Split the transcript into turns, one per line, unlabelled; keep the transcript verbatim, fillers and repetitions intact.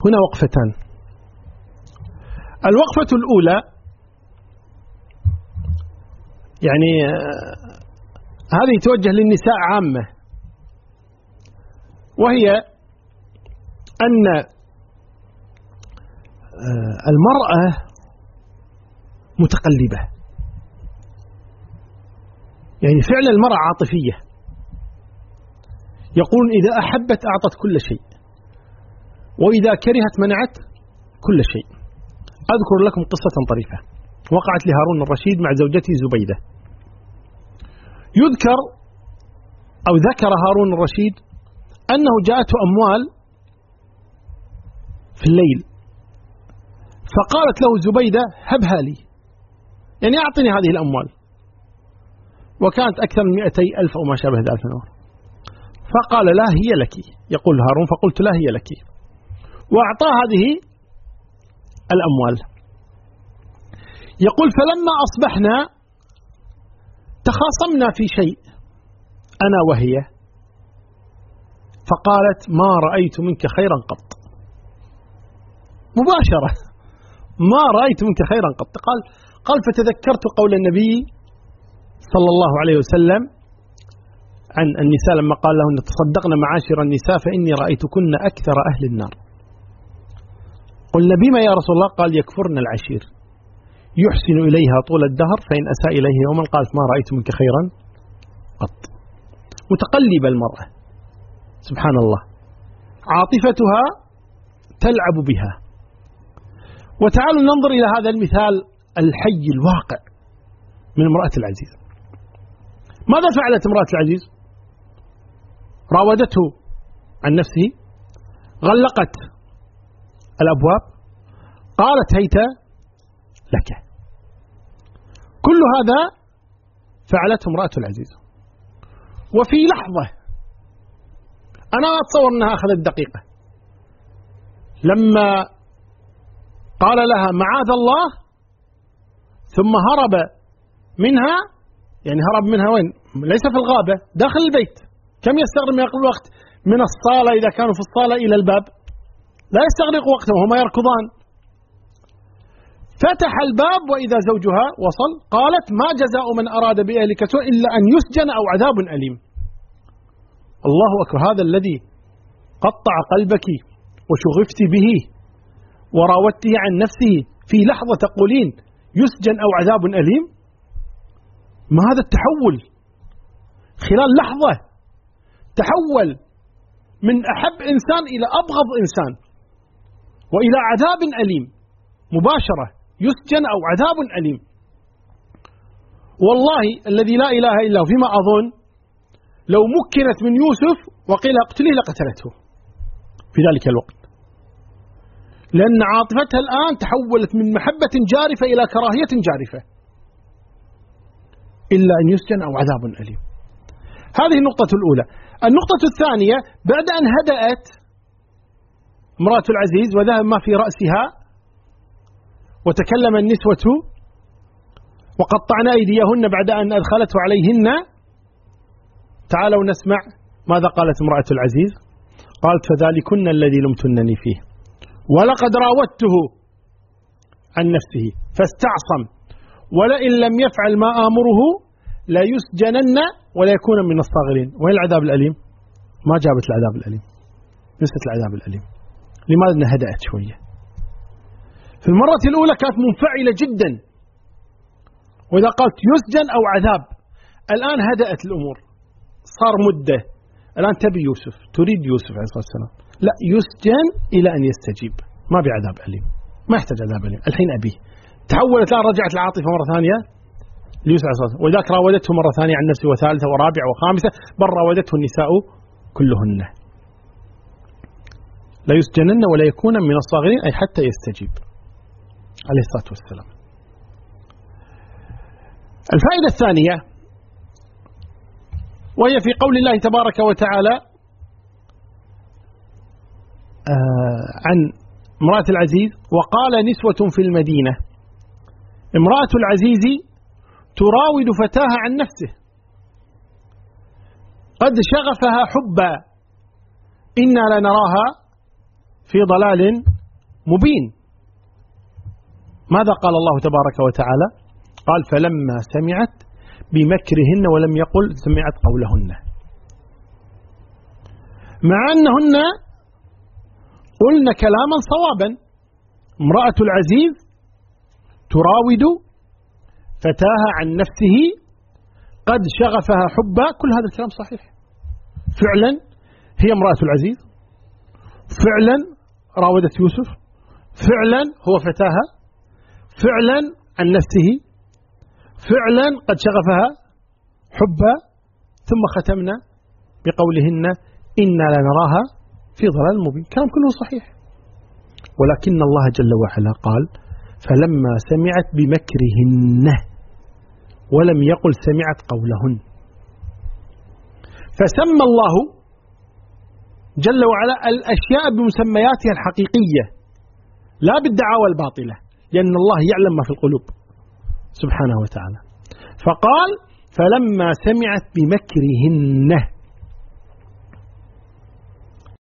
هنا وقفتان. الوقفة الأولى يعني هذه توجه للنساء عامة، وهي أن المرأة متقلبة، يعني فعلا المرأة عاطفية، يقول إذا أحبت أعطت كل شيء، وإذا كرهت منعت كل شيء. أذكر لكم قصة طريفة وقعت لهارون الرشيد مع زوجته زبيدة. يذكر أو ذكر هارون الرشيد أنه جاءته أموال في الليل، فقالت له زبيدة هبها لي، يعني أعطني هذه الأموال، وكانت أكثر من مئتي ألف أو ما شابه ذلك. فقال لا هي لك، يقول هارون فقلت لا هي لك، وأعطاه هذه الأموال. يقول فلما أصبحنا تخاصمنا في شيء أنا وهي، فقالت ما رأيت منك خيرا قط، مباشرة ما رأيت منك خيرا قط. قال قال فتذكرت قول النبي صلى الله عليه وسلم عن النساء لما قال لهن تصدقن معاشر النساء فإني رأيتكن أكثر أهل النار. قلنا بما يا رسول الله؟ قال يكفرن العشير، يحسن إليها طول الدهر فإن أساء إليه يوما قالت ما رأيت منك خيرا قط. متقلبة المرأة سبحان الله، عاطفتها تلعب بها. وتعالوا ننظر إلى هذا المثال الحي الواقع من امرأة العزيز. ماذا فعلت امرأة العزيز؟ راودته عن نفسه، غلقت الأبواب، قالت هيت لك. كل هذا فعلته امرأة العزيز، وفي لحظة أنا أتصور أنها أخذت دقيقة، لما قال لها معاذ الله ثم هرب منها، يعني هرب منها وين؟ ليس في الغابة، داخل البيت. كم يستغرق من الوقت من الصالة إذا كانوا في الصالة إلى الباب؟ لا يستغرق وقتا وهما يركضان. فتح الباب وإذا زوجها وصل. قالت ما جزاء من أراد بأهلك سوء إلا أن يسجن أو عذاب أليم. الله أكبر، هذا الذي قطع قلبك وشغفت به وراودته عن نفسه في لحظة تقولين يسجن أو عذاب أليم؟ ما هذا التحول خلال لحظة؟ تحول من أحب إنسان إلى أبغض إنسان وإلى عذاب أليم مباشرة، يسجن أو عذاب أليم. والله الذي لا إله إلا هو فيما أظن لو مكنت من يوسف وقيل اقتله لقتلته في ذلك الوقت، لأن عاطفتها الآن تحولت من محبة جارفة إلى كراهية جارفة، إلا أن يسجن أو عذاب أليم. هذه النقطة الأولى. النقطة الثانية، بعد أن هدأت امرأة العزيز وذهب ما في رأسها وتكلم النسوة وقطعنا أيديهن بعد أن أدخلته عليهن، تعالوا نسمع ماذا قالت امرأة العزيز. قالت فذلكن الذي لمتنني فيه ولقد راودته عن نفسه فاستعصم ولئن لم يفعل ما آمره لا يسجنن ولا يكون من الصاغرين. وين العذاب الأليم؟ ما جابت العذاب الأليم، نسيت العذاب الأليم. لماذا هدأت شوية؟ في المرة الأولى كانت منفعلة جدا، وإذا قالت يسجن أو عذاب، الآن هدأت الأمور، صار مدة، الآن تبي يوسف، تريد يوسف عليه الصلاة والسلام، لا يسجن إلى أن يستجيب، ما بعذاب أليم، ما يحتاج عذاب أليم، الحين أبيه. تحولت الآن، رجعت العاطفة مرة ثانية ليوسف عليه الصلاة والسلام، وذاك راودته مرة ثانية عن نفسه وثالثة ورابعة وخامسة، بل راودته النساء كلهن. لا يسجنن ولا يكون من الصاغرين، أي حتى يستجيب عليه الصلاة والسلام. الفائدة الثانية وهي في قول الله تبارك وتعالى آه عن امرأة العزيز وقال نسوة في المدينة. امرأة العزيز تراود فتاها عن نفسه، قد شغفها حبا، إنا لنراها في ضلال مبين. ماذا قال الله تبارك وتعالى؟ قال فلما سمعت بمكرهن، ولم يقل سمعت قولهن، مع أنهن قلن كلاما صوابا. امرأة العزيز تراود فتاها عن نفسه قد شغفها حبا، كل هذا الكلام صحيح. فعلا هي امرأة العزيز، فعلا راودت يوسف، فعلا هو فتاها، فعلا عن نفسه، فعلا قد شغفها حبا، ثم ختمنا بقولهن إنا لنراها في ضلال مبين. كلام كله صحيح، ولكن الله جل وعلا قال فلما سمعت بمكرهن، ولم يقل سمعت قولهن. فسمى الله جل وعلا الأشياء بمسمياتها الحقيقية لا بالدعاوى الباطلة، لأن الله يعلم ما في القلوب سبحانه وتعالى. فقال فلما سمعت بمكرهن،